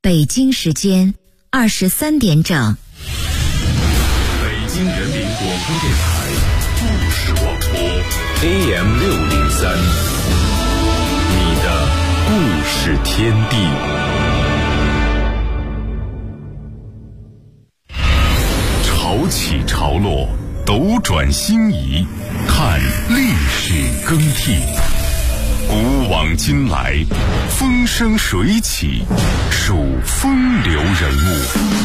北京时间23点整。 北京人民广播电台故事广播 AM603， 你的故事天地。潮起潮落，斗转星移，看历史更替。古往今来，风生水起，数风流人物。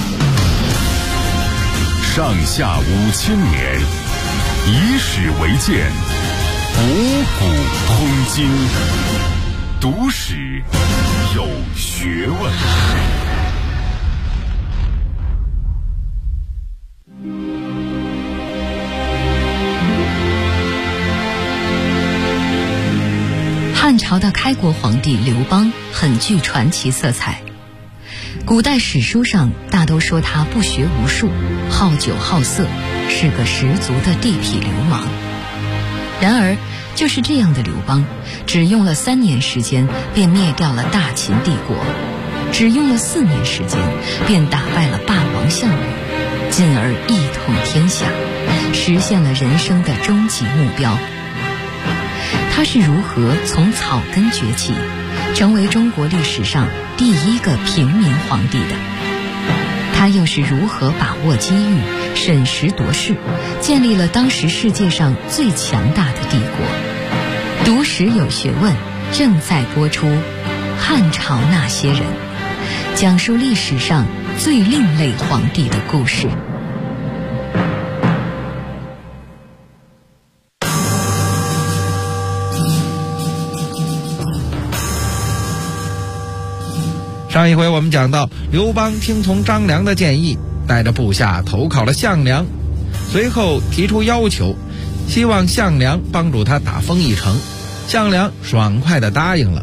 上下5000年，以史为鉴，博古通今，读史有学问。 汉朝的开国皇帝刘邦很具传奇色彩，古代史书上大都说他不学无术，好酒好色，是个十足的地痞流氓。然而就是这样的刘邦，只用了3年时间便灭掉了大秦帝国，只用了4年时间便打败了霸王项羽，进而一统天下，实现了人生的终极目标。他是如何从草根崛起，成为中国历史上第一个平民皇帝的？他又是如何把握机遇，审时度势，建立了当时世界上最强大的帝国？读史有学问，正在播出《汉朝那些人》，讲述历史上最另类皇帝的故事。 上一回我们讲到，刘邦听从张良的建议，带着部下投靠了项梁，随后提出要求，希望项梁帮助他打丰邑城。项梁爽快地答应了。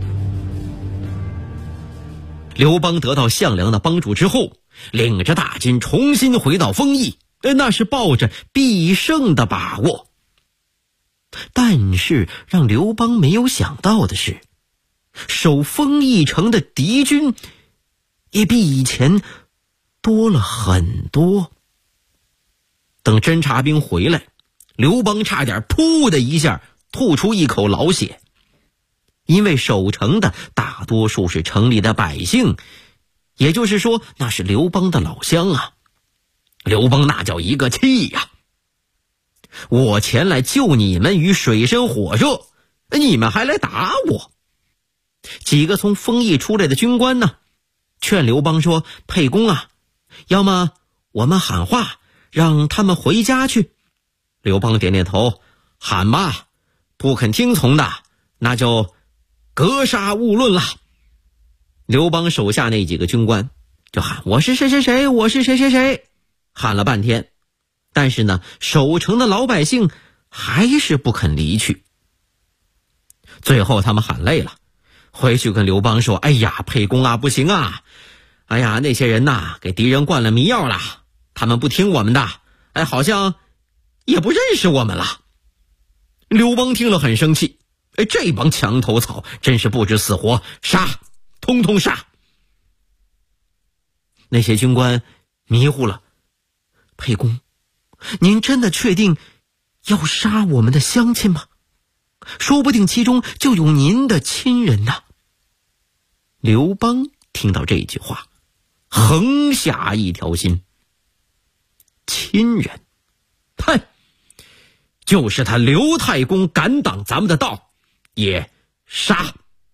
刘邦得到项梁的帮助之后，领着大军重新回到丰邑，那是抱着必胜的把握。但是让刘邦没有想到的是，守丰邑城的敌军也比以前多了很多。等侦察兵回来，刘邦差点噗的一下吐出一口老血，因为守城的大多数是城里的百姓，也就是说那是刘邦的老乡啊。刘邦那叫一个气呀！我前来救你们于水深火热，你们还来打我。几个从丰邑出来的军官呢，劝刘邦说，沛公啊，要么我们喊话让他们回家去。刘邦点点头，喊吧，不肯听从的那就格杀勿论了。刘邦手下那几个军官就喊，我是谁谁谁，我是谁谁谁，喊了半天，但是呢，守城的老百姓还是不肯离去。最后他们喊累了，回去跟刘邦说，哎呀，沛公啊，不行啊，哎呀，那些人呐，给敌人灌了迷药了，他们不听我们的，哎，好像也不认识我们了。刘邦听了很生气，哎，这帮墙头草真是不知死活，杀，通通杀。那些军官迷糊了，沛公，您真的确定要杀我们的乡亲吗？说不定其中就有您的亲人呐。刘邦听到这句话，横下一条心。亲人，哼，就是他刘太公敢挡咱们的道，也杀。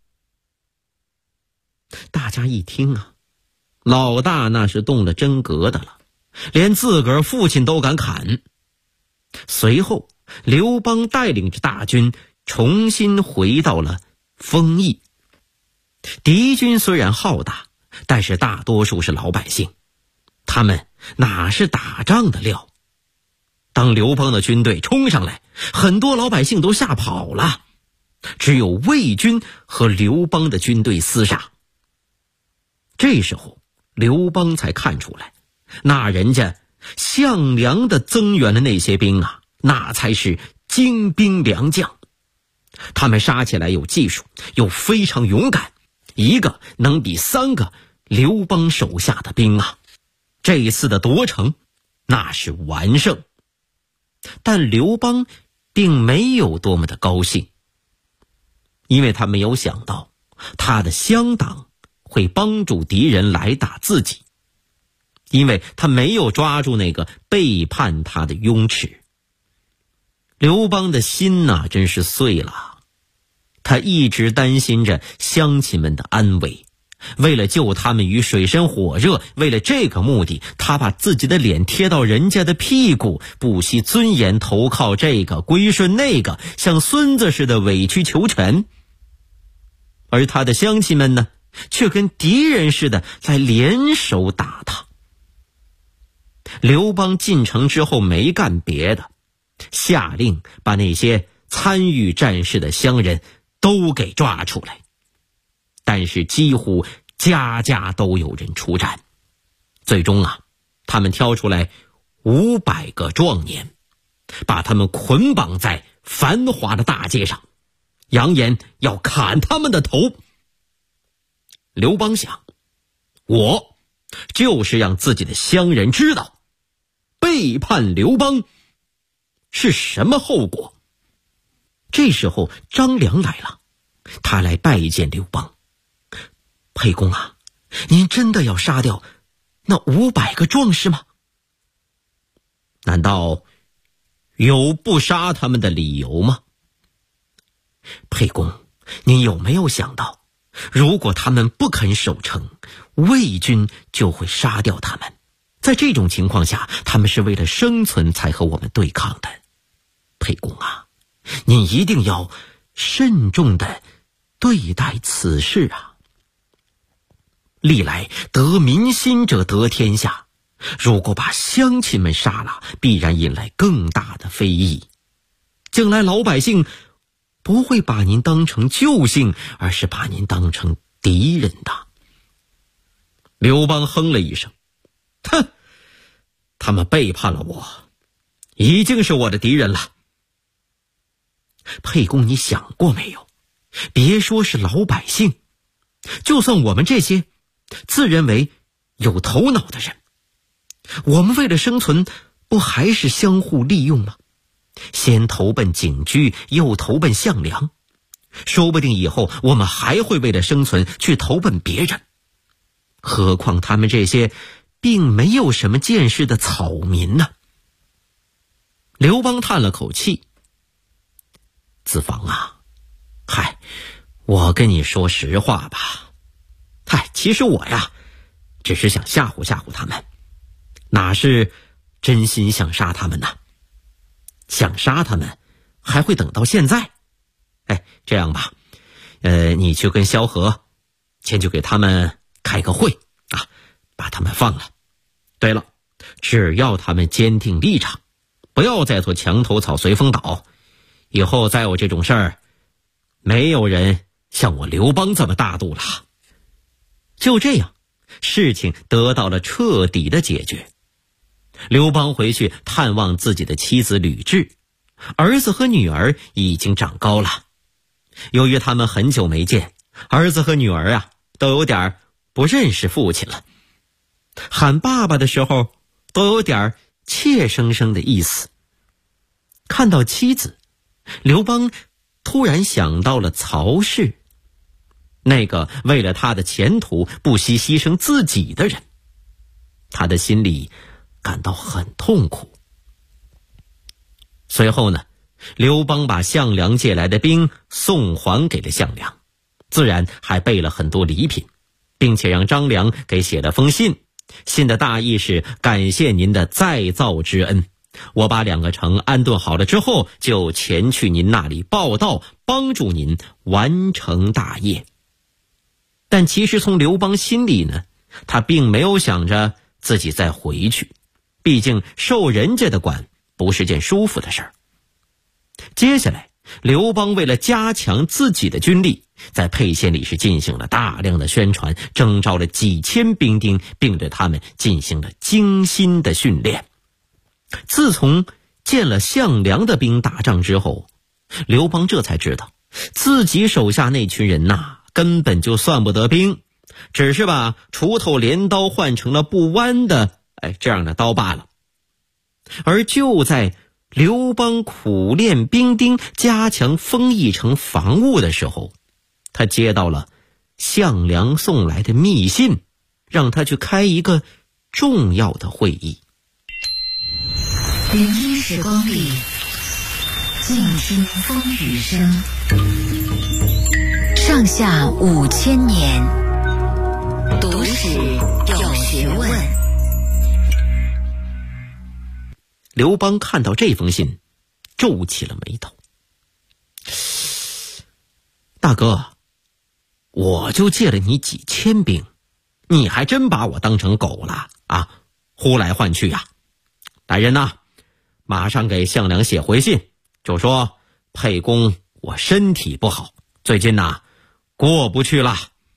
大家一听啊，老大那是动了真格的了，连自个儿父亲都敢砍。随后刘邦带领着大军重新回到了丰邑。敌军虽然浩大，但是大多数是老百姓，他们哪是打仗的料。当刘邦的军队冲上来，很多老百姓都吓跑了，只有魏军和刘邦的军队厮杀。这时候刘邦才看出来，那人家项梁的增援的那些兵啊，那才是精兵良将。他们杀起来有技术，又非常勇敢，一个能比3个刘邦手下的兵啊，这一次的夺城那是完胜。但刘邦并没有多么的高兴，因为他没有想到他的乡党会帮助敌人来打自己，因为他没有抓住那个背叛他的雍齿。刘邦的心呐，真是碎了，他一直担心着乡亲们的安危，为了救他们于水深火热，为了这个目的，他把自己的脸贴到人家的屁股，不惜尊严投靠这个归顺那个，像孙子似的委曲求全。而他的乡亲们呢，却跟敌人似的来联手打他。刘邦进城之后没干别的，下令把那些参与战事的乡人都给抓出来。但是几乎家家都有人出战，最终啊，他们挑出来500个壮年，把他们捆绑在繁华的大街上，扬言要砍他们的头。刘邦想，我就是让自己的乡人知道，背叛刘邦是什么后果。这时候张良来了，他来拜见刘邦。沛公啊，您真的要杀掉那500个壮士吗？难道有不杀他们的理由吗？沛公，您有没有想到，如果他们不肯守城，魏军就会杀掉他们。在这种情况下，他们是为了生存才和我们对抗的。沛公啊，您一定要慎重地对待此事啊。历来得民心者得天下，如果把乡亲们杀了，必然引来更大的非议。将来老百姓不会把您当成救星，而是把您当成敌人的。刘邦哼了一声，哼，他们背叛了我，已经是我的敌人了。沛公，你想过没有，别说是老百姓，就算我们这些自认为有头脑的人，我们为了生存，不还是相互利用吗？先投奔景驹，又投奔项梁，说不定以后我们还会为了生存去投奔别人。何况他们这些并没有什么见识的草民呢。刘邦叹了口气，子房啊，嗨，我跟你说实话吧，其实我呀，只是想吓唬吓唬他们，哪是真心想杀他们呢？想杀他们，还会等到现在？这样吧，你去跟萧何，先去给他们开个会啊，把他们放了。对了，只要他们坚定立场，不要再做墙头草随风倒，以后再有这种事儿，没有人像我刘邦这么大度了。就这样，事情得到了彻底的解决。刘邦回去探望自己的妻子吕雉，儿子和女儿已经长高了。由于他们很久没见，儿子和女儿啊都有点不认识父亲了，喊爸爸的时候都有点怯生生的意思。看到妻子，刘邦突然想到了曹氏，那个为了他的前途不惜牺牲自己的人，他的心里感到很痛苦。随后呢，刘邦把项梁借来的兵送还给了项梁，自然还备了很多礼品，并且让张良给写了封信。信的大意是感谢您的再造之恩，我把2个城安顿好了之后，就前去您那里报道，帮助您完成大业。但其实从刘邦心里呢，他并没有想着自己再回去，毕竟受人家的管不是件舒服的事儿。接下来，刘邦为了加强自己的军力，在沛县里是进行了大量的宣传，征召了几千兵丁，并对他们进行了精心的训练。自从见了项梁的兵打仗之后，刘邦这才知道自己手下那群人根本就算不得兵， 只是把锄头镰刀换成了不弯的这样的刀罢了。而就在刘邦苦练兵丁，加强丰邑城防务的时候，他接到了项梁送来的密信，让他去开一个重要的会议。 聆听时光里，静听风雨声。上下5000年，读史有学问。 刘邦看到这封信，皱起了眉头。大哥，我就借了你几千兵，你还真把我当成狗了啊！呼来唤去呀！来人呐，马上给项梁写回信，就说沛公我身体不好，最近过不去了。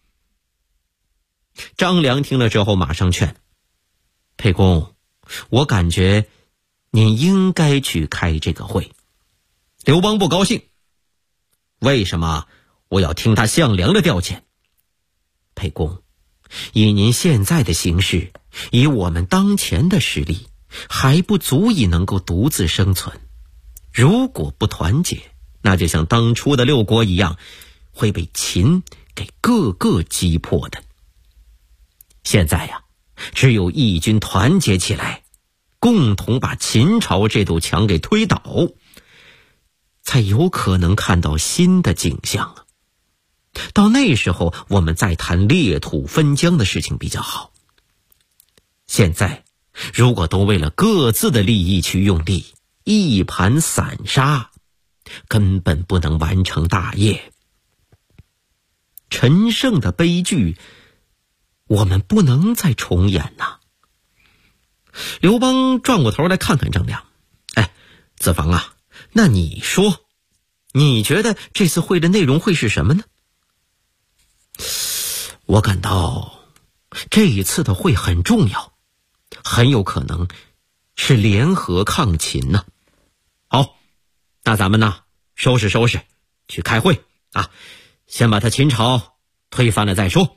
张良听了之后马上劝沛公，我感觉您应该去开这个会。刘邦不高兴，为什么我要听他项梁的调遣？沛公，以您现在的形势，以我们当前的实力，还不足以能够独自生存。如果不团结，那就像当初的6国一样，会被秦给各个击破的。现在只有义军团结起来，共同把秦朝这堵墙给推倒，才有可能看到新的景象啊！到那时候我们再谈裂土分疆的事情比较好。现在如果都为了各自的利益去用力，一盘散沙，根本不能完成大业。陈胜的悲剧我们不能再重演呐！刘邦转过头来看看张良，子房啊，那你说，你觉得这次会的内容会是什么呢？我感到这一次的会很重要，很有可能是联合抗秦呢。好，那咱们收拾收拾，去开会啊！先把他秦朝推翻了再说。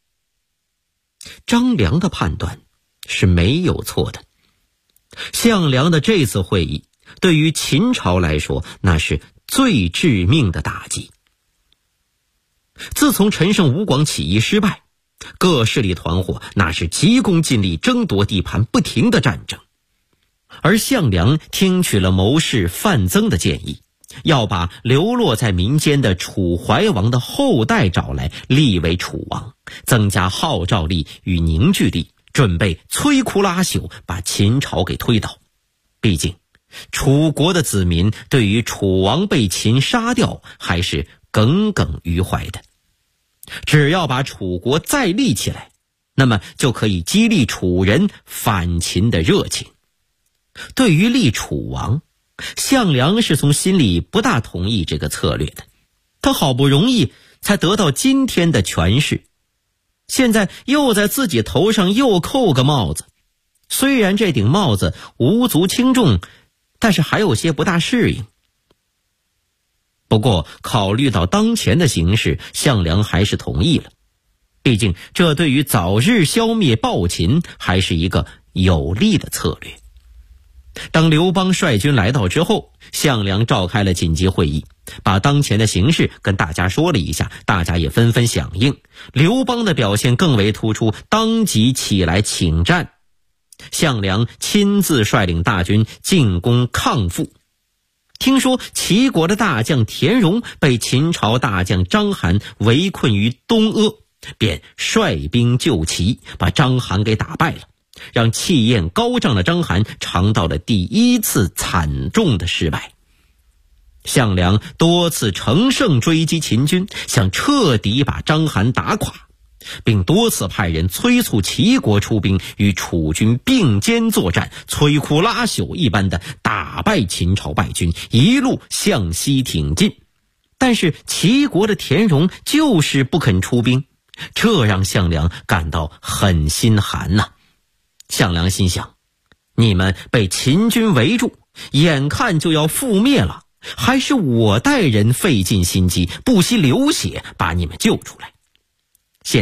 张良的判断是没有错的，项梁的这次会议对于秦朝来说，那是最致命的打击。自从陈胜吴广起义失败，各势力团伙那是急功近利，争夺地盘，不停的战争。而项梁听取了谋士范增的建议，要把流落在民间的楚怀王的后代找来，立为楚王，增加号召力与凝聚力，准备摧枯拉朽，把秦朝给推倒。毕竟楚国的子民对于楚王被秦杀掉还是耿耿于怀的，只要把楚国再立起来，那么就可以激励楚人反秦的热情。对于立楚王，项梁是从心里不大同意这个策略的。他好不容易才得到今天的权势，现在又在自己头上又扣个帽子。虽然这顶帽子无足轻重，但是还有些不大适应。不过考虑到当前的形势，项梁还是同意了。毕竟这对于早日消灭暴秦还是一个有利的策略。当刘邦率军来到之后，项梁召开了紧急会议，把当前的形势跟大家说了一下，大家也纷纷响应。刘邦的表现更为突出，当即起来请战。项梁亲自率领大军进攻抗父。听说齐国的大将田荣被秦朝大将章邯围困于东阿，便率兵救齐，把章邯给打败了，让气焰高涨的章邯尝到了第一次惨重的失败。项梁多次乘胜追击秦军，想彻底把章邯打垮，并多次派人催促齐国出兵与楚军并肩作战，摧枯拉朽一般的打败秦朝败军，一路向西挺进。但是齐国的田荣就是不肯出兵，这让项梁感到很心寒呐。项梁心想，你们被秦军围住，眼看就要覆灭了，还是我带人费尽心机，不惜流血把你们救出来。现在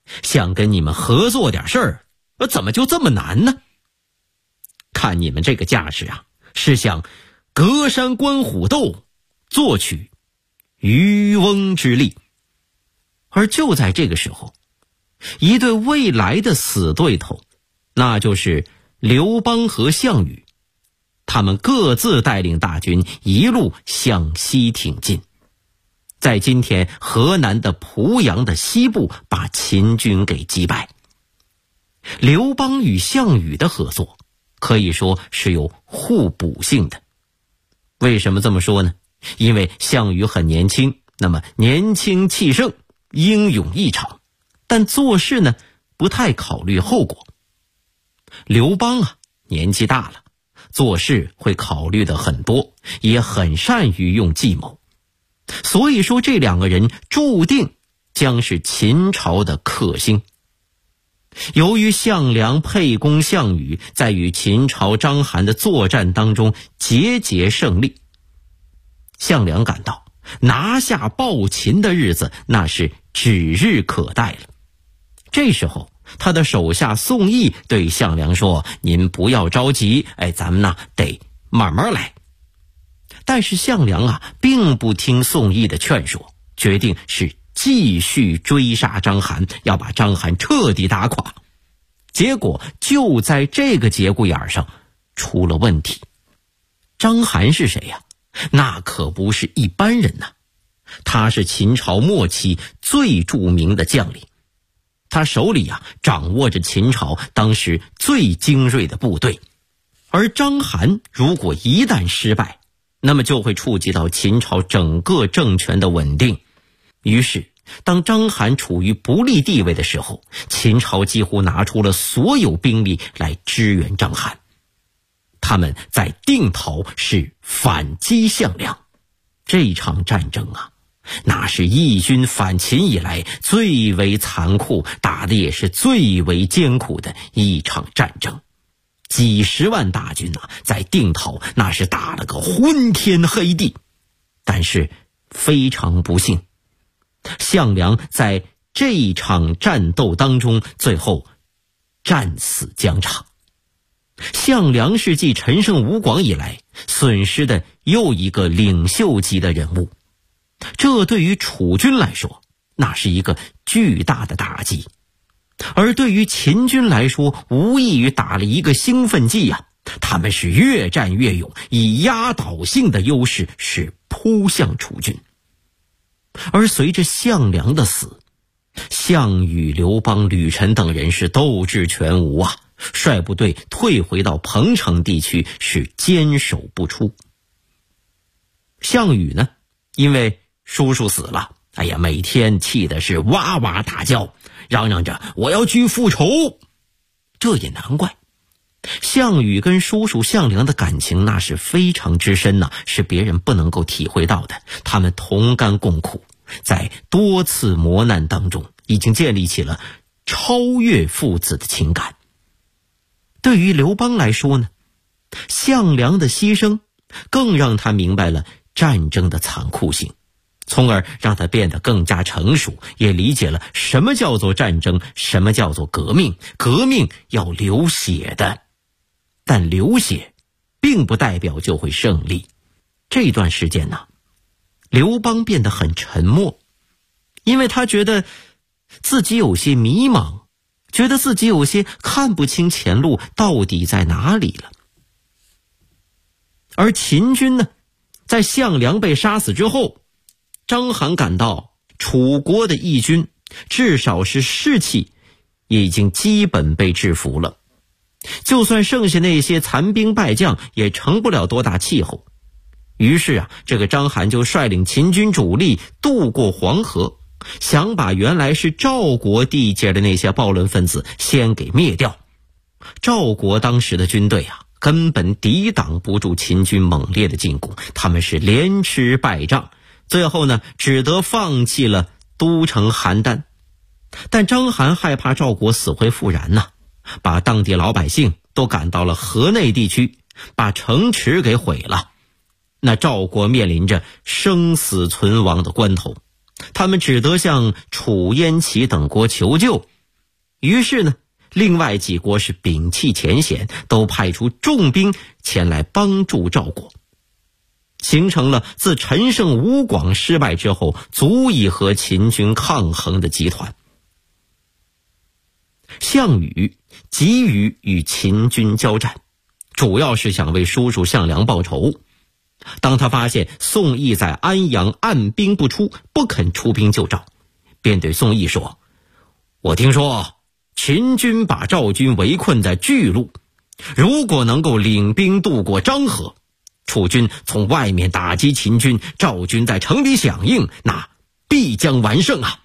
想跟你们合作点事儿，怎么就这么难呢？看你们这个架势啊，是想隔山观虎斗，作取渔翁之利。而就在这个时候，一对未来的死对头，那就是刘邦和项羽，他们各自带领大军一路向西挺进，在今天河南的濮阳的西部把秦军给击败。刘邦与项羽的合作可以说是有互补性的。为什么这么说呢？因为项羽很年轻，那么年轻气盛，英勇异常，但做事呢不太考虑后果。刘邦啊，年纪大了，做事会考虑的很多，也很善于用计谋。所以说这两个人注定将是秦朝的克星。由于项梁沛公项羽在与秦朝章邯的作战当中节节胜利，项梁感到拿下暴秦的日子那是指日可待了。这时候他的手下宋义对项梁说，您不要着急，咱们得慢慢来。但是项梁啊并不听宋义的劝说，决定是继续追杀章邯，要把章邯彻底打垮。结果就在这个节骨眼上出了问题。章邯是谁呀？那可不是一般人呐，他是秦朝末期最著名的将领，他手里掌握着秦朝当时最精锐的部队。而章邯如果一旦失败，那么就会触及到秦朝整个政权的稳定。于是当章邯处于不利地位的时候，秦朝几乎拿出了所有兵力来支援章邯。他们在定陶是反击项梁。这场战争那是义军反秦以来最为残酷，打的也是最为艰苦的一场战争。几十万大军在定陶那是打了个昏天黑地。但是非常不幸，项梁在这场战斗当中最后战死疆场。项梁是继陈胜吴广以来损失的又一个领袖级的人物，这对于楚军来说那是一个巨大的打击，而对于秦军来说无异于打了一个兴奋剂他们是越战越勇，以压倒性的优势是扑向楚军。而随着项梁的死，项羽、刘邦、吕臣等人是斗志全无率部队退回到彭城地区，是坚守不出。项羽呢，因为叔叔死了，每天气的是哇哇大叫，嚷嚷着我要去复仇。这也难怪，项羽跟叔叔项梁的感情那是非常之深是别人不能够体会到的。他们同甘共苦，在多次磨难当中已经建立起了超越父子的情感。对于刘邦来说呢，项梁的牺牲更让他明白了战争的残酷性，从而让他变得更加成熟，也理解了什么叫做战争，什么叫做革命。革命要流血的，但流血并不代表就会胜利。这段时间刘邦变得很沉默，因为他觉得自己有些迷茫，觉得自己有些看不清前路到底在哪里了。而秦军呢，在项梁被杀死之后，章邯感到楚国的义军至少是士气已经基本被制服了，就算剩下那些残兵败将也成不了多大气候。于是这个章邯就率领秦军主力渡过黄河，想把原来是赵国地界的那些暴乱分子先给灭掉。赵国当时的军队根本抵挡不住秦军猛烈的进攻，他们是连吃败仗，最后呢只得放弃了都城邯郸。但章邯害怕赵国死灰复燃把当地老百姓都赶到了河内地区，把城池给毁了。那赵国面临着生死存亡的关头，他们只得向楚、燕、齐等国求救， 于是呢，另外几国是摒弃前嫌，都派出重兵前来帮助赵国，形成了自陈胜吴广失败之后足以和秦军抗衡的集团。项羽急于与秦军交战，主要是想为叔叔项梁报仇。当他发现宋义在安阳按兵不出，不肯出兵救赵，便对宋义说：我听说秦军把赵军围困在巨鹿，如果能够领兵渡过漳河，楚军从外面打击秦军，赵军在城里响应，那必将完胜啊。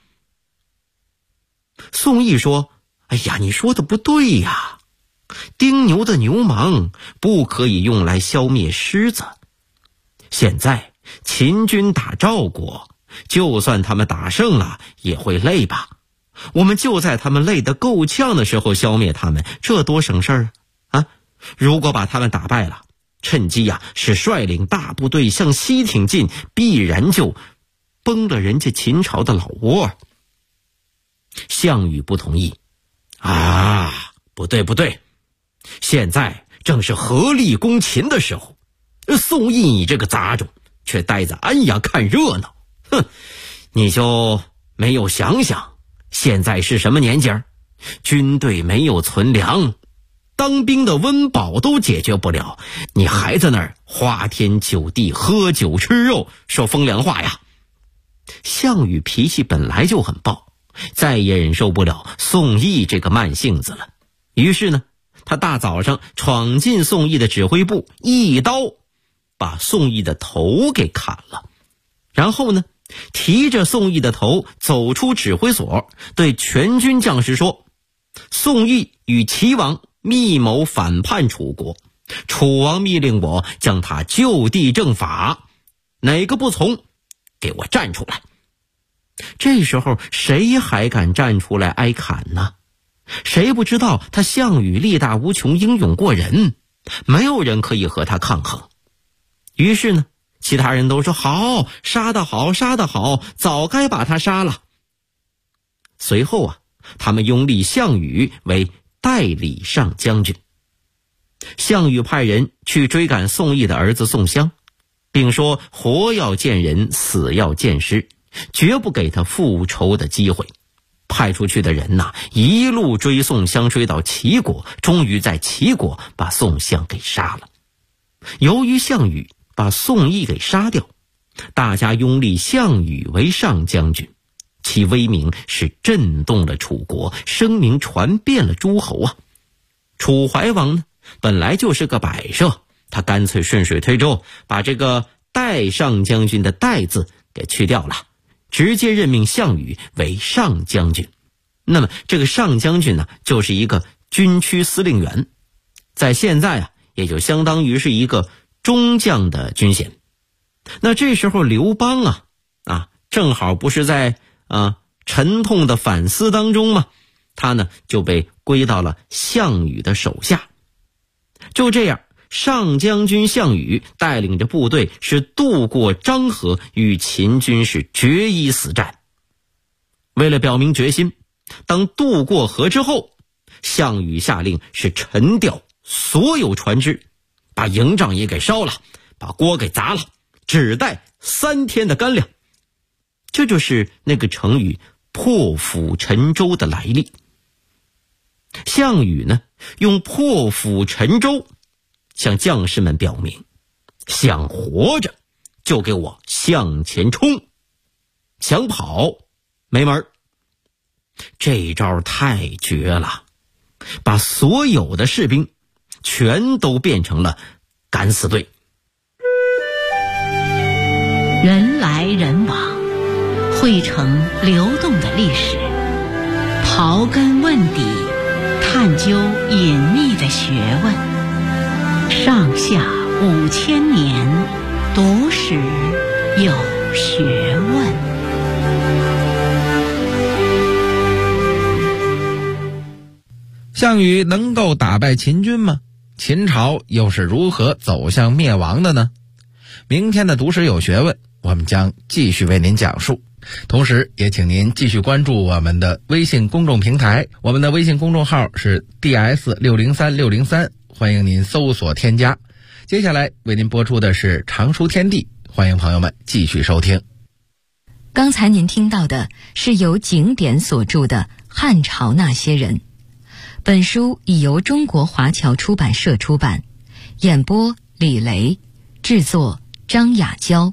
宋义说：哎呀，你说的不对呀，丁牛的牛虻不可以用来消灭狮子。现在秦军打赵国，就算他们打胜了也会累吧，我们就在他们累得够呛的时候消灭他们，这多省事儿啊！如果把他们打败了，趁机是率领大部队向西挺进，必然就崩了人家秦朝的老窝。项羽不同意啊，不对，现在正是合力攻秦的时候，宋义你这个杂种却待在安阳看热闹，哼，你就没有想想现在是什么年节儿？军队没有存粮，当兵的温饱都解决不了，你还在那儿花天酒地喝酒吃肉说风凉话呀。项羽脾气本来就很暴，再也忍受不了宋义这个慢性子了，于是呢，他大早上闯进宋义的指挥部，一刀把宋义的头给砍了，然后呢，提着宋义的头走出指挥所，对全军将士说：宋义与齐王密谋反叛楚国，楚王密令我将他就地正法，哪个不从，给我站出来。这时候谁还敢站出来挨砍呢？谁不知道他项羽力大无穷，英勇过人，没有人可以和他抗衡。于是呢，其他人都说：好，杀得好，杀得好，早该把他杀了。随后他们拥立项羽为代理上将军。项羽派人去追赶宋义的儿子宋襄，并说活要见人，死要见尸，绝不给他复仇的机会。派出去的人一路追宋襄，追到齐国，终于在齐国把宋襄给杀了。由于项羽把宋义给杀掉，大家拥立项羽为上将军，其威名是震动了楚国，声名传遍了诸侯楚怀王呢，本来就是个摆设，他干脆顺水推舟，把这个代上将军的代字给去掉了，直接任命项羽为上将军。那么这个上将军呢，就是一个军区司令员，在现在也就相当于是一个中将的军衔。那这时候刘邦正好不是在沉痛的反思当中吗？他呢就被归到了项羽的手下。就这样，上将军项羽带领着部队是渡过漳河，与秦军是决一死战。为了表明决心，当渡过河之后，项羽下令是沉掉所有船只，把营帐也给烧了，把锅给砸了，只带3天的干粮。这就是那个成语破釜沉舟的来历。项羽呢，用破釜沉舟向将士们表明，想活着就给我向前冲，想跑没门儿。这招太绝了，把所有的士兵全都变成了敢死队。 人来人往，汇成流动的历史，刨根问底，探究隐秘的学问，上下5000年，读史有学问。 项羽能够打败秦军吗？秦朝又是如何走向灭亡的呢？明天的读史有学问，我们将继续为您讲述。 同时也请您继续关注我们的微信公众平台，我们的微信公众号是 DS630603，欢迎您搜索添加。接下来为您播出的是常书天地，欢迎朋友们继续收听。 刚才您听到的是由景典所著的《汉朝那些人》，本书已由中国华侨出版社出版，演播李雷，制作张雅娇。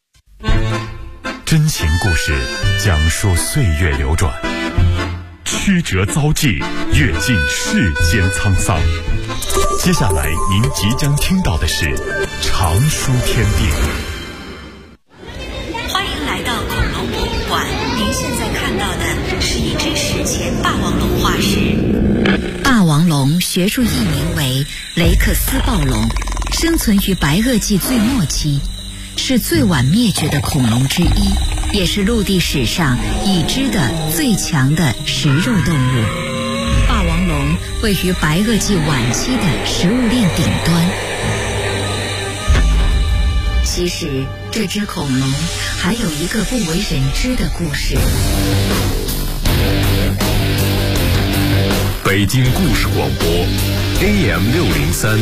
真情故事讲述岁月流转，曲折遭际，阅尽世间沧桑。接下来您即将听到的是常书天地。 欢迎来到恐龙博物馆，您现在看到的是一只史前霸王龙化石。霸王龙学术译名为雷克斯暴龙，生存于白垩纪最末期，是最晚灭绝的恐龙之一，也是陆地史上已知的最强的食肉动物。霸王龙位于白垩纪晚期的食物链顶端。其实这只恐龙还有一个不为人知的故事。 北京故事广播 AM603，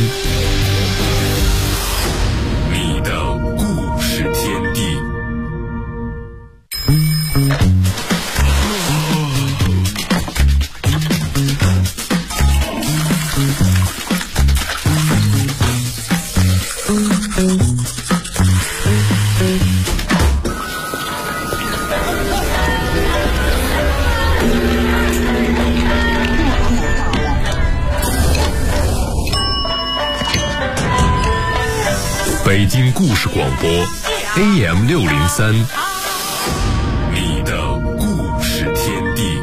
你的故事天地。北京故事广播 AM603， 你的故事天地。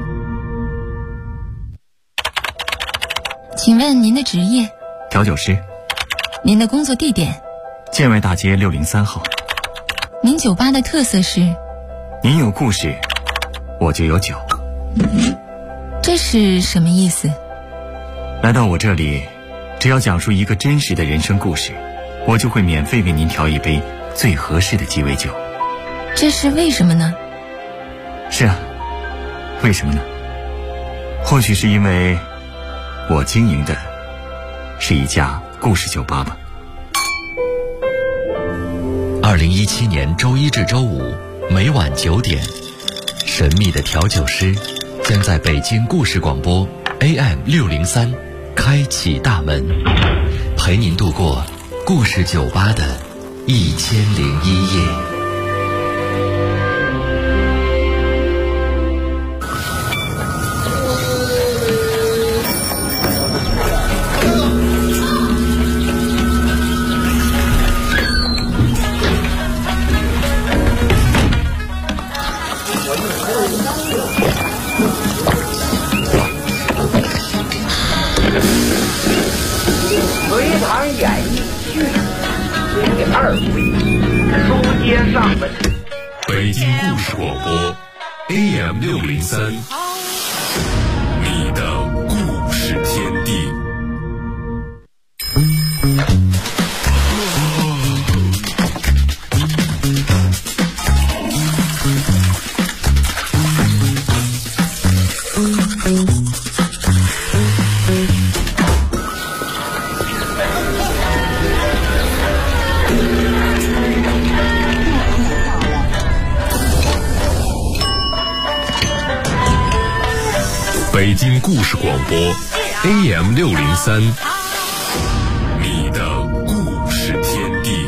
请问您的职业？ 调酒师。 您的工作地点？ 建外大街603号。 您酒吧的特色是？ 您有故事，我就有酒。 这是什么意思？ 来到我这里，只要讲述一个真实的人生故事，我就会免费为您调一杯最合适的鸡尾酒。 这是为什么呢？ 是啊，为什么呢？或许是因为我经营的是一家故事酒吧吧。 2017年周一至周五每晚9点，神秘的调酒师将在北京故事广播 AM603 开启大门，陪您度过故事酒吧的1001夜。 北京故事广播 AM603， 你的故事天地。北京故事广播 AM603， 你的故事天地。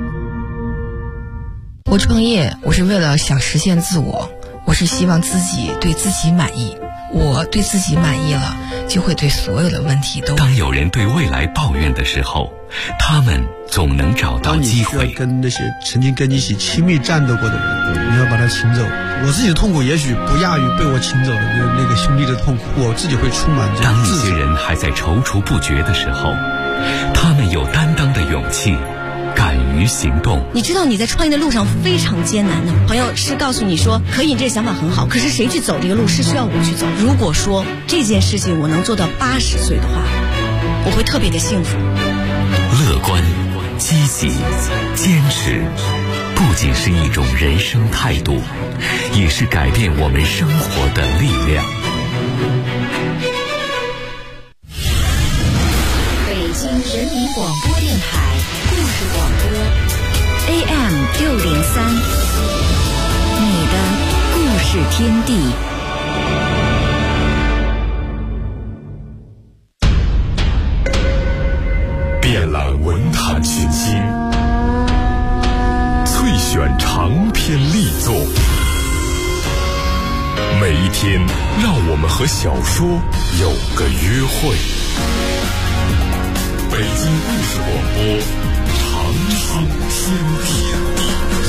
我创业，我是为了想实现自我，我是希望自己对自己满意。我对自己满意了，就会对所有的问题都。 当有人对未来抱怨的时候，他们总能找到机会。 当你需要跟那些曾经跟你一起亲密战斗过的人，你要把他请走。我自己的痛苦也许不亚于被我请走的那个兄弟的痛苦，我自己会充满这种自责。 当一些人还在踌躇不决的时候，他们有担当的勇气，敢于行动。 你知道你在创业的路上非常艰难的，朋友是告诉你说可以，这想法很好，可是谁去走这个路是需要我去走。如果说这件事情我能做到80岁的话，我会特别的幸福。 乐观、积极、坚持， 不仅是一种人生态度，也是改变我们生活的力量。 北京人民广播电台故事广播 AM603，你的故事天地。 遍览文坛群星，萃选长篇力作，每一天让我们和小说有个约会。北京故事广播，长生天地。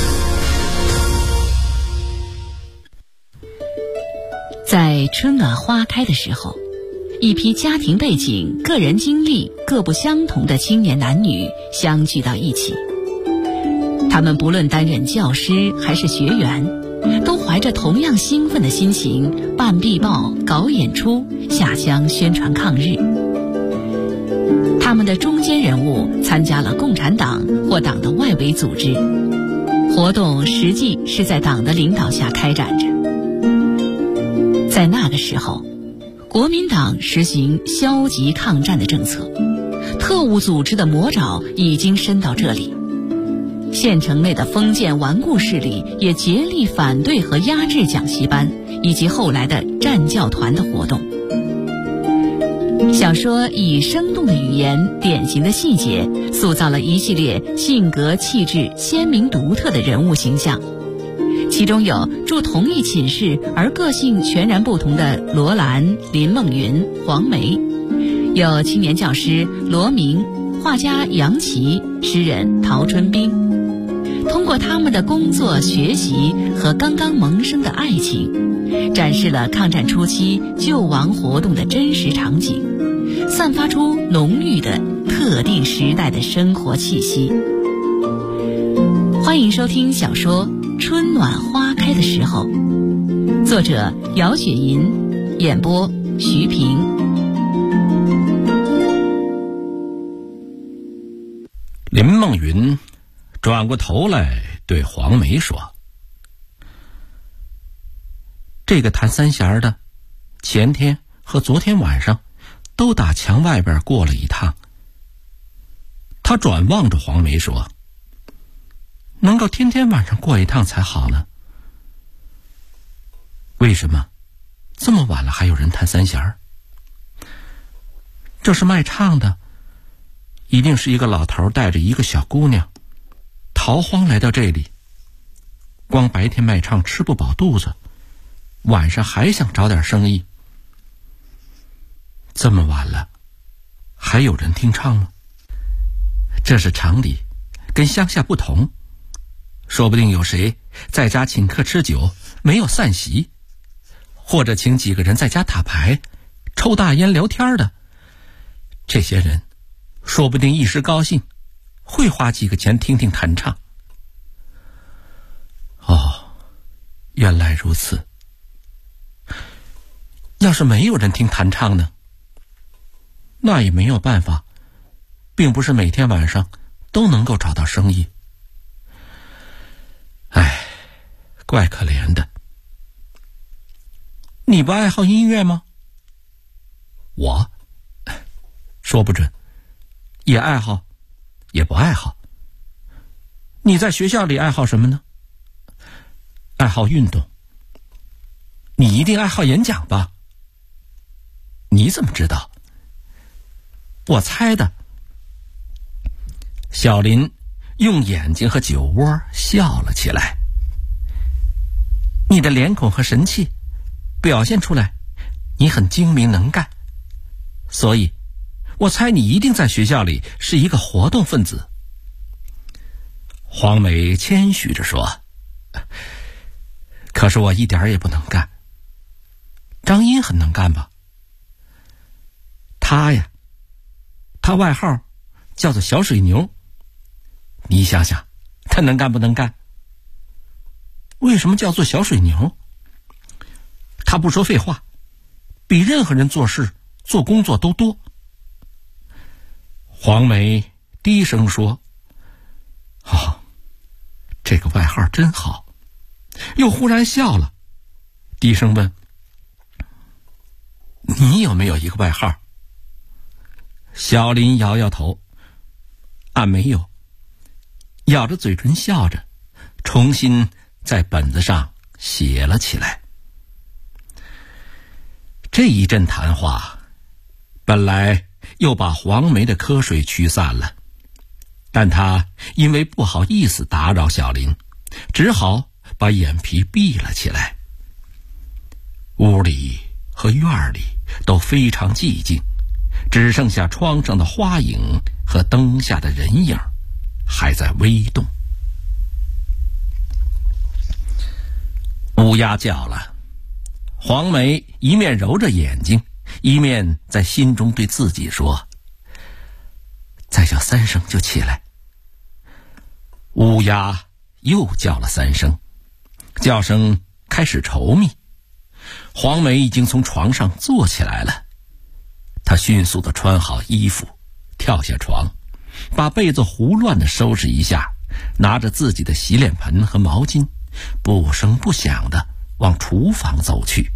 在春暖花开的时候，一批家庭背景、个人经历各不相同的青年男女相聚到一起。他们不论担任教师还是学员，都怀着同样兴奋的心情办壁报、搞演出、下乡宣传抗日。他们的中坚人物参加了共产党或党的外围组织，活动实际是在党的领导下开展着。在那个时候，国民党实行消极抗战的政策，特务组织的魔爪已经伸到这里。县城内的封建顽固势力也竭力反对和压制讲习班以及后来的战教团的活动。小说以生动的语言、典型的细节，塑造了一系列性格气质鲜明独特的人物形象。其中有住同一寝室而个性全然不同的罗兰、林梦云、黄梅，有青年教师罗明、画家杨琦、诗人陶春冰。通过他们的工作、学习和刚刚萌生的爱情，展示了抗战初期救亡活动的真实场景，散发出浓郁的特定时代的生活气息。欢迎收听小说《春暖花开的时候》，作者姚雪银，演播徐平。 林梦云转过头来对黄梅说：“这个弹三弦的，前天和昨天晚上都打墙外边过了一趟。”他转望着黄梅说：“能够天天晚上过一趟才好呢。为什么这么晚了还有人弹三弦？这是卖唱的，一定是一个老头带着一个小姑娘逃荒来到这里，光白天卖唱吃不饱肚子，晚上还想找点生意。这么晚了还有人听唱吗？这是城里，跟乡下不同，说不定有谁在家请客吃酒，没有散席，或者请几个人在家打牌、抽大烟聊天的。这些人说不定一时高兴，会花几个钱听听弹唱。哦，原来如此。要是没有人听弹唱呢？那也没有办法，并不是每天晚上都能够找到生意。唉，怪可怜的。你不爱好音乐吗？我说不准，也爱好，也不爱好。你在学校里爱好什么呢？爱好运动。你一定爱好演讲吧？你怎么知道？我猜的。小林用眼睛和酒窝笑了起来。你的脸孔和神气表现出来，你很精明能干，所以我猜你一定在学校里是一个活动分子。黄梅谦虚着说：“可是我一点也不能干。张英很能干吧？他呀，他外号叫做小水牛。你想想，他能干不能干？为什么叫做小水牛？他不说废话，比任何人做事、做工作都多。”黄梅低声说：“哦， 这个外号真好。又忽然笑了，低声问：你有没有一个外号？小林摇摇头：俺没有。咬着嘴唇笑着，重新在本子上写了起来。这一阵谈话本来又把黄梅的瞌睡驱散了，但他因为不好意思打扰小林，只好把眼皮闭了起来。屋里和院里都非常寂静，只剩下窗上的花影和灯下的人影还在微动。乌鸦叫了，黄梅一面揉着眼睛，一面在心中对自己说：再叫3声就起来。乌鸦又叫了3声，叫声开始稠密。黄梅已经从床上坐起来了，她迅速地穿好衣服，跳下床，把被子胡乱地收拾一下，拿着自己的洗脸盆和毛巾，不声不响地往厨房走去。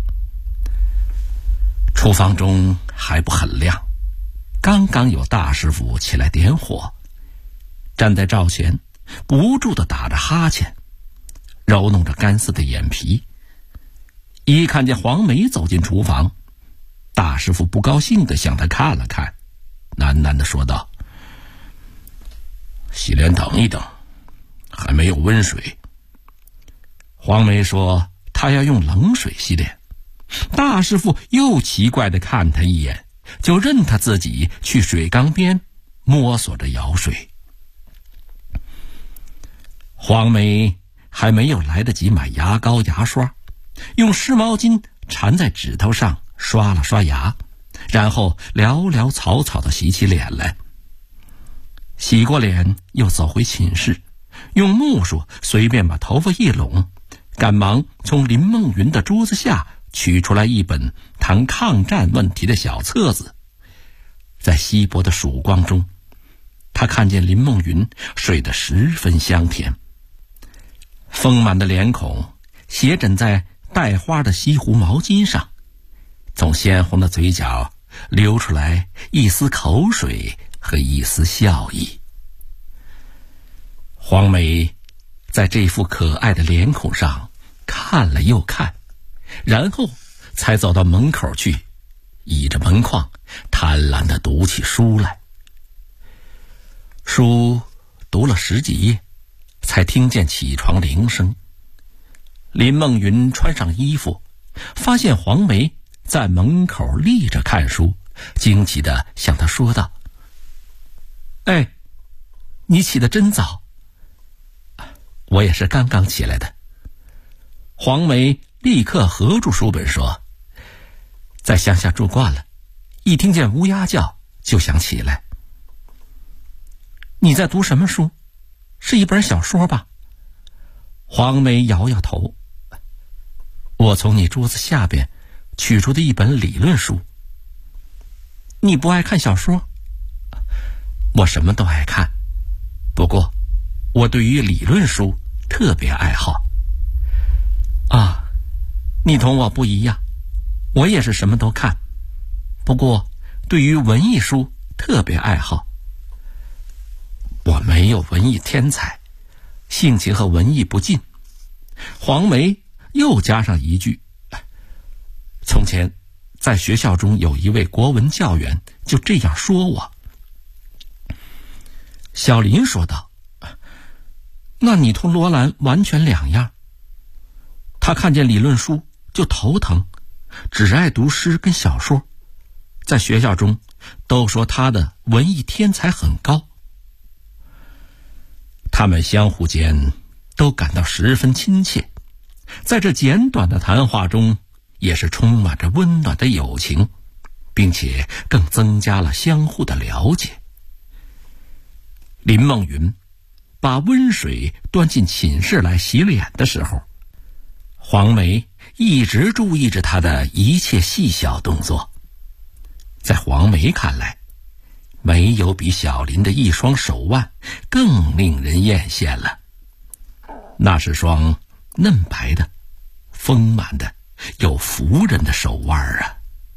厨房中还不很亮，刚刚有大师傅起来点火，站在灶前不住地打着哈欠，揉弄着干涩的眼皮。一看见黄梅走进厨房，大师傅不高兴地向他看了看，喃喃地说道：洗脸等一等，还没有温水。黄梅说她要用冷水洗脸，大师傅又奇怪地看他一眼，就任他自己去水缸边摸索着舀水。黄梅还没有来得及买牙膏牙刷，用湿毛巾缠在指头上刷了刷牙，然后潦潦草草地洗起脸来。洗过脸又走回寝室，用木梳随便把头发一拢，赶忙从林梦云的桌子下取出来一本谈抗战问题的小册子。在稀薄的曙光中，他看见林梦云睡得十分香甜，丰满的脸孔斜枕在带花的西湖毛巾上，从鲜红的嘴角流出来一丝口水和一丝笑意。黄梅在这副可爱的脸孔上看了又看，然后才走到门口去，倚着门框贪婪地读起书来。书读了10几页，才听见起床铃声。林梦云穿上衣服，发现黄梅在门口立着看书，惊奇地向她说道：哎，你起得真早。我也是刚刚起来的。黄梅立刻合住书本说：在乡下住惯了，一听见乌鸦叫就想起来。你在读什么书？是一本小说吧？黄梅摇摇头：我从你桌子下边取出的一本理论书。你不爱看小说？我什么都爱看，不过我对于理论书特别爱好。啊，你同我不一样，我也是什么都看，不过对于文艺书特别爱好。我没有文艺天才，性情和文艺不近。黄梅又加上一句：从前在学校中有一位国文教员就这样说我。小林说道：那你同罗兰完全两样。他看见理论书就头疼，只爱读诗跟小说，在学校中都说他的文艺天才很高。他们相互间都感到十分亲切，在这简短的谈话中也是充满着温暖的友情，并且更增加了相互的了解。林梦云把温水端进寝室来洗脸的时候，黄梅一直注意着她的一切细小动作。在黄梅看来，没有比小林的一双手腕更令人艳羡了。 那是双嫩白的、丰满的、有福人的手腕啊。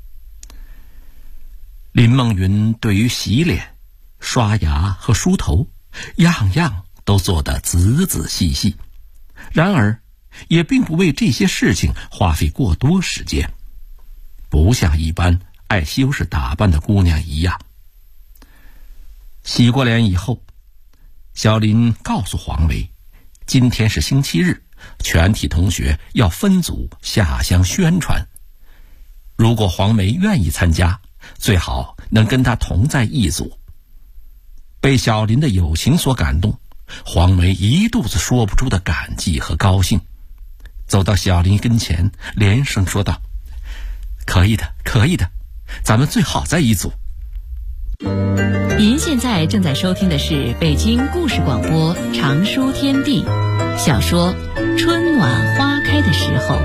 林梦云对于洗脸、刷牙和梳头，样样都做得仔仔细细，然而也并不为这些事情花费过多时间，不像一般爱修饰打扮的姑娘一样。洗过脸以后，小林告诉黄梅，今天是星期日，全体同学要分组下乡宣传。如果黄梅愿意参加，最好能跟她同在一组。被小林的友情所感动，黄梅一肚子说不出的感激和高兴，走到小林跟前，连声说道：“可以的，可以的，咱们最好在一组。” 您现在正在收听的是北京故事广播长书天地小说《春暖花开的时候》。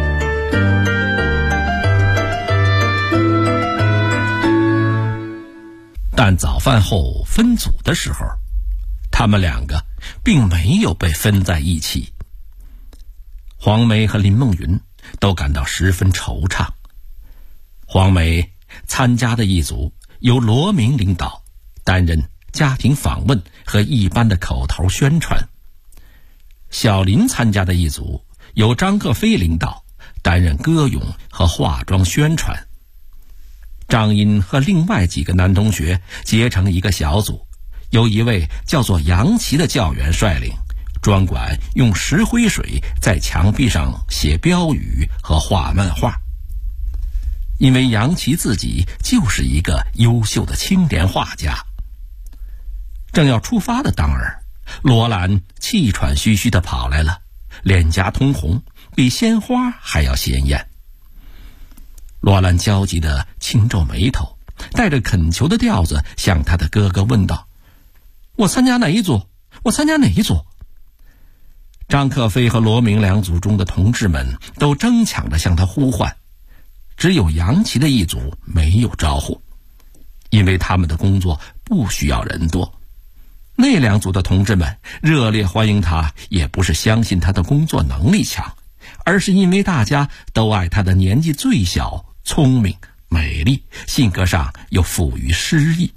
但早饭后分组的时候，他们两个并没有被分在一起。黄梅和林梦云都感到十分惆怅。黄梅参加的一组由罗明领导，担任家庭访问和一般的口头宣传。小林参加的一组由张克飞领导，担任歌咏和化妆宣传。张英和另外几个男同学结成一个小组，由一位叫做杨琦的教员率领，专管用石灰水在墙壁上写标语和画漫画。因为杨琦自己就是一个优秀的青年画家。正要出发的当儿，罗兰气喘吁吁地跑来了，脸颊通红，比鲜花还要鲜艳。罗兰焦急地轻皱眉头，带着恳求的调子向他的哥哥问道：“我参加哪一组？我参加哪一组？”张克飞和罗明两组中的同志们都争抢着向他呼唤，只有杨琦的一组没有招呼，因为他们的工作不需要人多。那两组的同志们热烈欢迎他，也不是相信他的工作能力强，而是因为大家都爱他的年纪最小、聪明、美丽，性格上又富于诗意。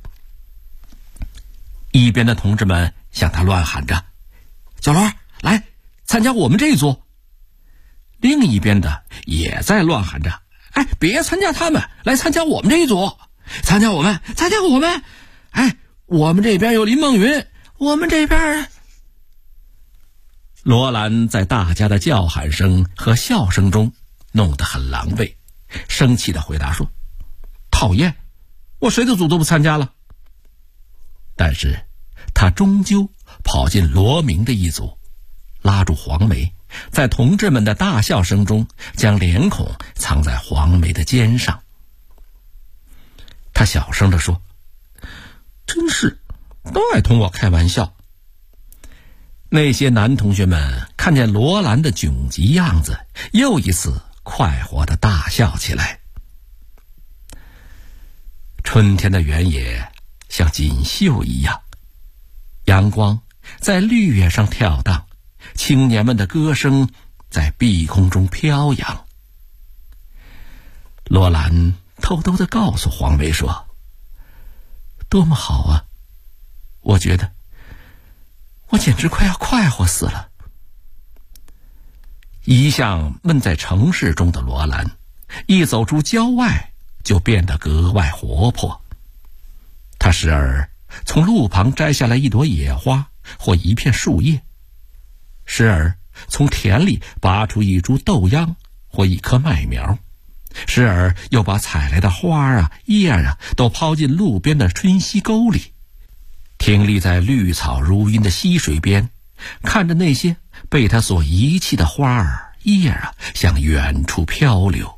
一边的同志们向他乱喊着：“小罗，来参加我们这一组。”另一边的也在乱喊着：“哎，别参加他们，来参加我们这一组，参加我们，参加我们！哎，我们这边有林梦云，我们这边……”罗兰在大家的叫喊声和笑声中弄得很狼狈，生气地回答说：“讨厌，我谁的组都不参加了。”但是他终究跑进罗明的一组，拉住黄梅，在同志们的大笑声中将脸孔藏在黄梅的肩上。他小声地说：“真是都爱同我开玩笑。”那些男同学们看见罗兰的窘急样子，又一次快活地大笑起来。春天的原野像锦绣一样，阳光在绿叶上跳荡，青年们的歌声在碧空中飘扬。罗兰偷偷地告诉黄梅说：“多么好啊！我觉得我简直快要快活死了。”一向闷在城市中的罗兰，一走出郊外就变得格外活泼。他时而从路旁摘下来一朵野花或一片树叶，时而从田里拔出一株豆秧或一棵麦苗，时而又把采来的花啊、叶啊都抛进路边的春溪沟里，挺立在绿草如茵的溪水边，看着那些被他所遗弃的花儿、叶啊向远处漂流。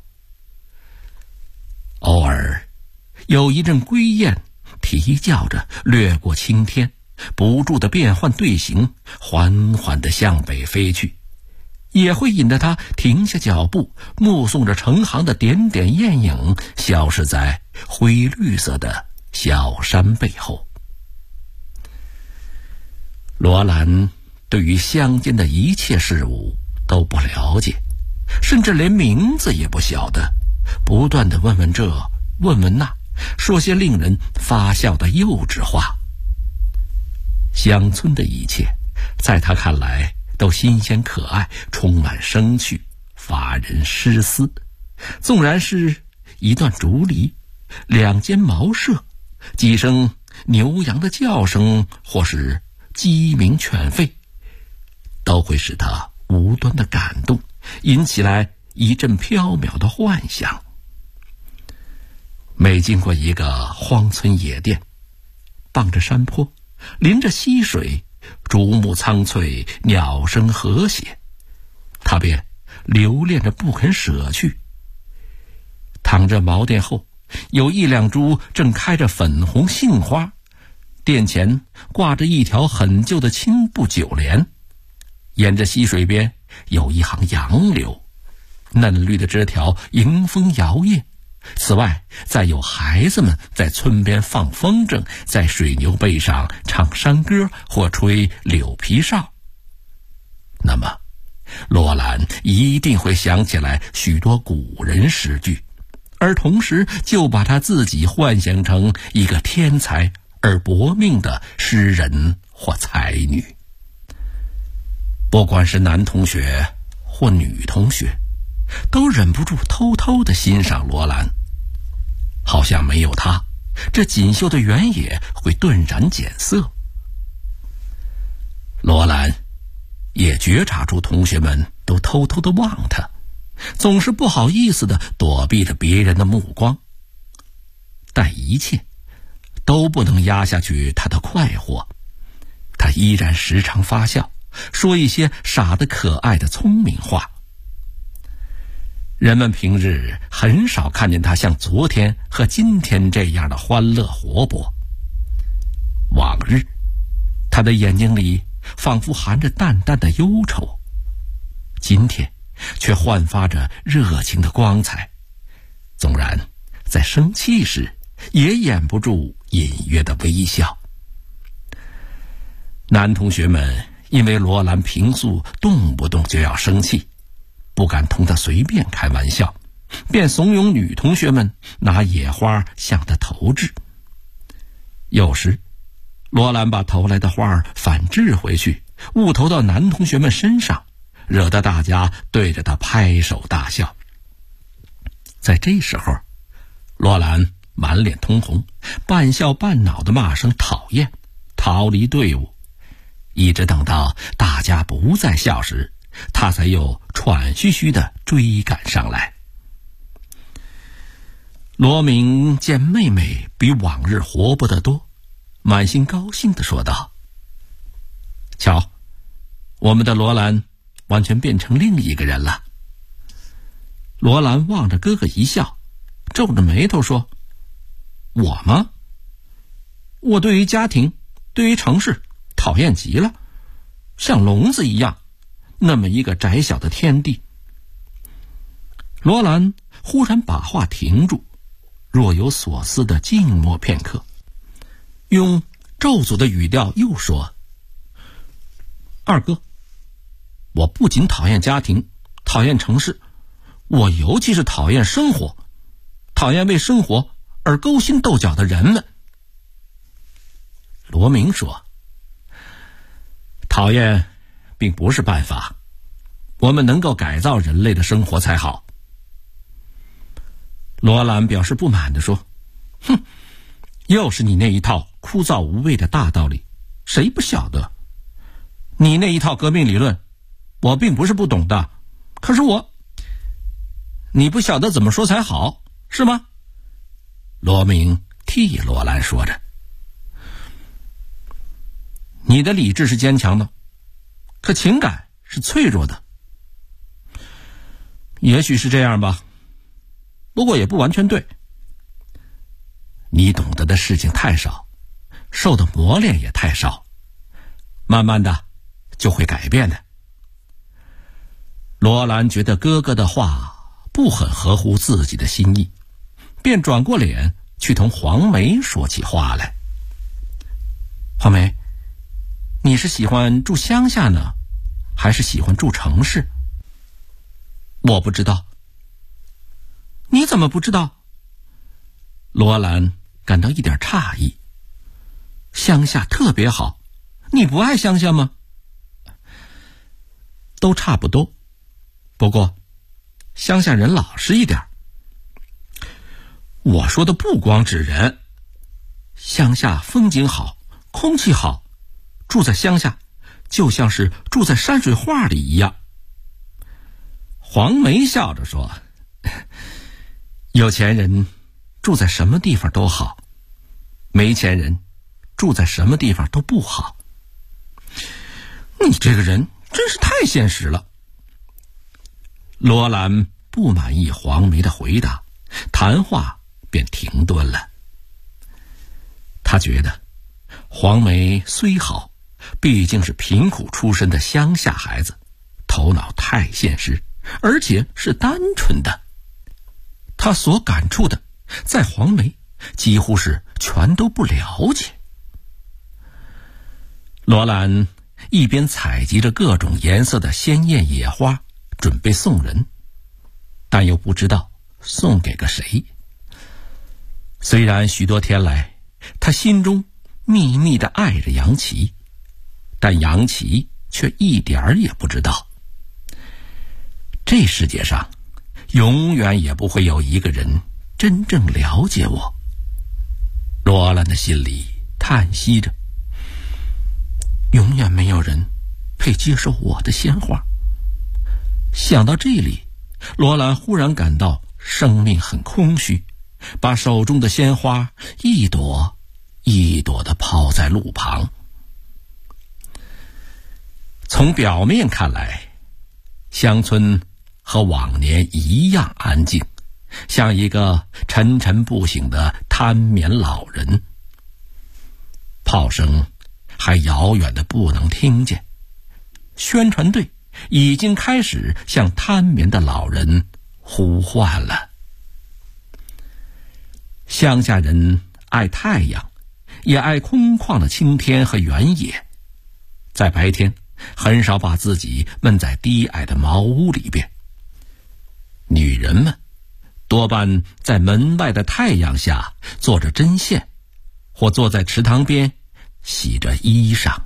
偶尔有一阵归雁啼叫着掠过青天，不住地变换队形，缓缓地向北飞去，也会引得他停下脚步，目送着成行的点点雁影消失在灰绿色的小山背后。罗兰对于乡间的一切事物都不了解，甚至连名字也不晓得，不断地问问这问问那，说些令人发笑的幼稚话。乡村的一切在他看来都新鲜可爱，充满生趣，发人深思。纵然是一段竹篱，两间茅舍，几声牛羊的叫声，或是鸡鸣犬吠，都会使他无端的感动，引起来一阵缥缈的幻想。每经过一个荒村野店，傍着山坡，临着溪水，竹木苍翠，鸟声和谐，他便留恋着不肯舍去。躺着茅店后，有一两株正开着粉红杏花，店前挂着一条很旧的青布酒帘，沿着溪水边有一行杨柳，嫩绿的枝条迎风摇曳。此外，再有孩子们在村边放风筝，在水牛背上唱山歌或吹柳皮哨。那么罗兰一定会想起来许多古人诗句，而同时就把他自己幻想成一个天才而薄命的诗人或才女。不管是男同学或女同学，都忍不住偷偷地欣赏罗兰，好像没有他，这锦绣的原野会顿然减色。罗兰也觉察出同学们都偷偷地望他，总是不好意思地躲避着别人的目光，但一切都不能压下去他的快活。他依然时常发笑，说一些傻得可爱的聪明话。人们平日很少看见他像昨天和今天这样的欢乐活泼。往日他的眼睛里仿佛含着淡淡的忧愁，今天却焕发着热情的光彩，纵然在生气时也掩不住隐约的微笑。男同学们因为罗兰平素动不动就要生气，不敢同他随便开玩笑，便怂恿女同学们拿野花向他投掷。有时罗兰把投来的花反掷回去，误投到男同学们身上，惹得大家对着他拍手大笑。在这时候，罗兰满脸通红，半笑半恼地骂声讨厌，逃离队伍，一直等到大家不再笑时，他才又喘吁吁地追赶上来。罗明见妹妹比往日活泼得多，满心高兴地说道：瞧，我们的罗兰完全变成另一个人了。罗兰望着哥哥一笑，皱着眉头说：我吗？我对于家庭，对于城市讨厌极了，像聋子一样，那么一个窄小的天地。罗兰忽然把话停住，若有所思地静默片刻，用咒诅的语调又说：二哥，我不仅讨厌家庭，讨厌城市，我尤其是讨厌生活，讨厌为生活而勾心斗角的人们。罗明说：讨厌并不是办法，我们能够改造人类的生活才好。罗兰表示不满地说：哼，又是你那一套枯燥无味的大道理，谁不晓得？你那一套革命理论，我并不是不懂的，可是你不晓得怎么说才好，是吗？罗明替罗兰说着。你的理智是坚强的，可情感是脆弱的。也许是这样吧，不过也不完全对。你懂得的事情太少，受的磨练也太少，慢慢的就会改变的。罗兰觉得哥哥的话不很合乎自己的心意，便转过脸去同黄梅说起话来。黄梅， 你是喜欢住乡下呢，还是喜欢住城市？我不知道。你怎么不知道？罗兰感到一点诧异。乡下特别好，你不爱乡下吗？都差不多，不过乡下人老实一点。我说的不光指人，乡下风景好，空气好，住在乡下就像是住在山水画里一样。黄梅笑着说，有钱人住在什么地方都好，没钱人住在什么地方都不好。你这个人真是太现实了。罗兰不满意黄梅的回答，谈话便停顿了。他觉得黄梅虽好，毕竟是贫苦出身的乡下孩子，头脑太现实，而且是单纯的。他所感触的，在黄梅几乎是全都不了解。罗兰一边采集着各种颜色的鲜艳野花，准备送人，但又不知道送给个谁。虽然许多天来他心中秘密地爱着杨琪，但杨琪却一点儿也不知道。这世界上永远也不会有一个人真正了解我。罗兰的心里叹息着，永远没有人配接受我的鲜花。想到这里，罗兰忽然感到生命很空虚，把手中的鲜花一朵一朵地抛在路旁。从表面看来，乡村和往年一样安静，像一个沉沉不醒的瘫眠老人。炮声还遥远的不能听见，宣传队已经开始向瘫眠的老人呼唤了。乡下人爱太阳，也爱空旷的青天和原野，在白天很少把自己闷在低矮的茅屋里边。女人们多半在门外的太阳下做着针线，或坐在池塘边洗着衣裳。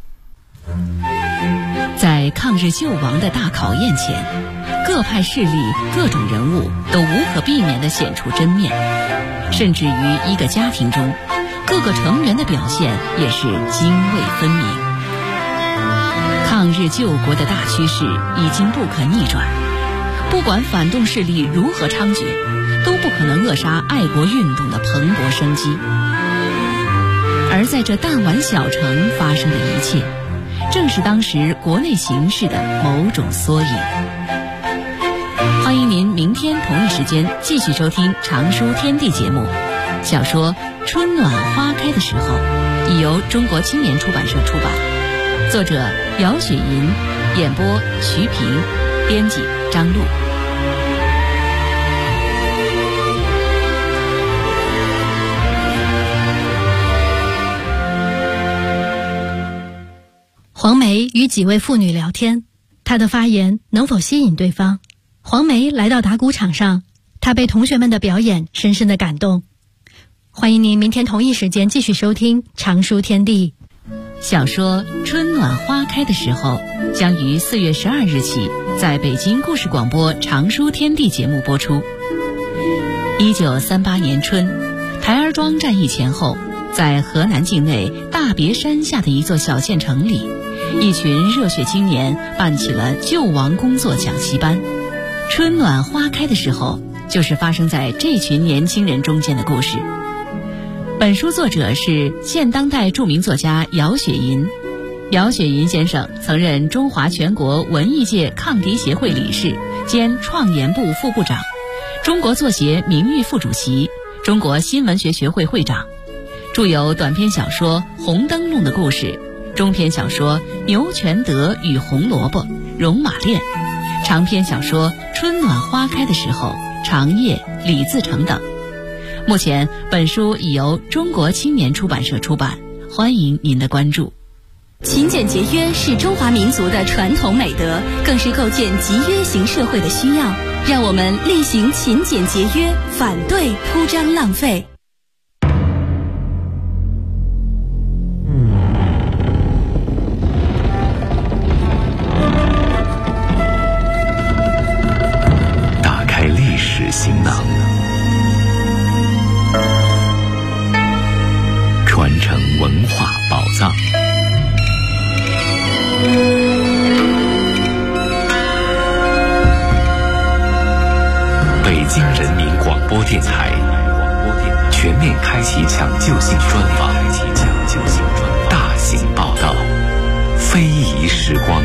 在抗日救亡的大考验前，各派势力、各种人物都无可避免地显出真面，甚至于一个家庭中，各个成员的表现也是泾渭分明。抗日救国的大趋势已经不可逆转，不管反动势力如何猖獗，都不可能扼杀爱国运动的蓬勃生机。而在这弹丸小城发生的一切，正是当时国内形势的某种缩影。欢迎您明天同一时间继续收听《常书天地》节目。小说《春暖花开的时候》已由中国青年出版社出版，作者姚雪银，演播徐平，编辑张璐。 黄梅与几位妇女聊天，她的发言能否吸引对方？黄梅来到打鼓场上，她被同学们的表演深深的感动。欢迎您明天同一时间继续收听《常书天地》。 小说《春暖花开的时候》将于4月12日起在北京故事广播《常书天地》节目播出。1938年春，台儿庄战役前后，在河南境内大别山下的一座小县城里，一群热血青年办起了救亡工作讲习班。春暖花开的时候，就是发生在这群年轻人中间的故事。本书作者是现当代著名作家姚雪银。姚雪银先生曾任中华全国文艺界抗敌协会理事兼创研部副部长，中国作协名誉副主席，中国新闻学学会会长，著有短篇小说《红灯笼的故事》，中篇小说《牛全德与红萝卜》《戎马恋》，长篇小说《春暖花开的时候》《长夜》《李自成》等。目前本书已由中国青年出版社出版，欢迎您的关注。 勤俭节约是中华民族的传统美德，更是构建集约型社会的需要。让我们厉行勤俭节约，反对铺张浪费。 打开历史行囊，传承文化宝藏。北京人民广播电台全面开启抢救性专访，大型报道，非遗时光。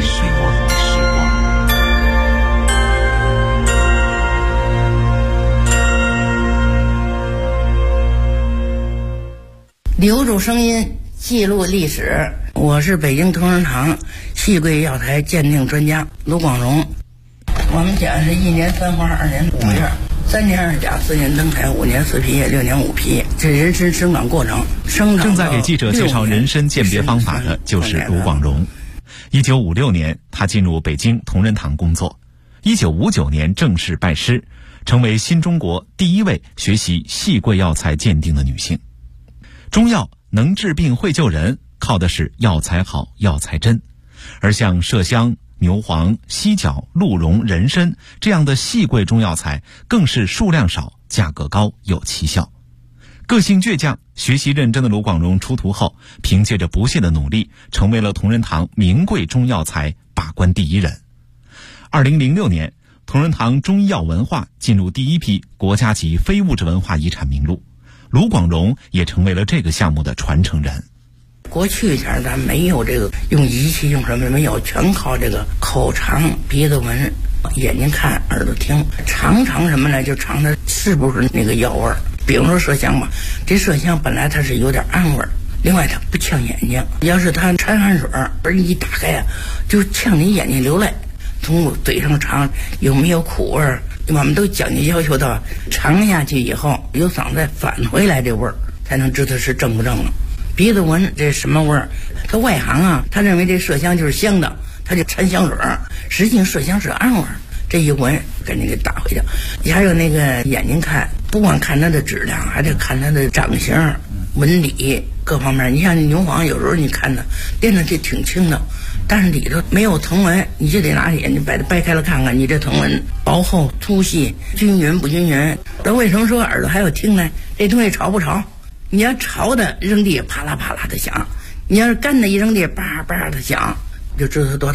留住声音，记录历史。我是北京同仁堂细桂药材鉴定专家卢广荣。我们讲是1年3花，2年5月，3年2甲，4年登台，5年4批叶，6年5批，这人参生长过程。 正在给记者介绍人参鉴别方法的就是卢广荣。1956年，他进入北京同仁堂工作。1959年正式拜师，成为新中国第1位学习细桂药材鉴定的女性。中药能治病会救人，靠的是药材好、药材真。而像麝香、牛黄、犀角、鹿茸、人参这样的细桂中药材，更是数量少、价格高、有奇效。个性倔强、学习认真的卢广荣出徒后，凭借着不懈的努力，成为了同仁堂名贵中药材把关第1人。2006年，同仁堂中医药文化进入第1批国家级非物质文化遗产名录，卢广荣也成为了这个项目的传承人。 过去前咱没有这个用仪器用什么没有，全靠这个口尝、鼻子闻、眼睛看、耳朵听，尝什么呢？就尝它是不是那个药味儿。比如说麝香吧，这麝香本来它是有点暗味儿，另外它不呛眼睛。要是它掺汗水儿一打开啊，就呛你眼睛流泪。从嘴上尝有没有苦味儿，我们都讲究要求到尝下去以后有嗓子再返回来这味儿，才能知道是正不正了。鼻子闻这什么味儿？他外行啊，他认为这麝香就是香的，他就掺香水儿，实际上麝香是暗味儿。这一闻给那个打回去。还有那个眼睛看，不光看它的质量，还得看它的长相、纹理各方面。你像牛黄，有时候你看它练的这挺轻的，但是里头没有藤纹，你就得拿眼睛把它掰开了看看，你这藤纹薄厚、粗细、均匀不均匀。那为什么说耳朵还有听呢？这东西潮不潮？你要潮的扔地啪啦啪啦的响，你要是干的一扔地叭叭的响，就知道它多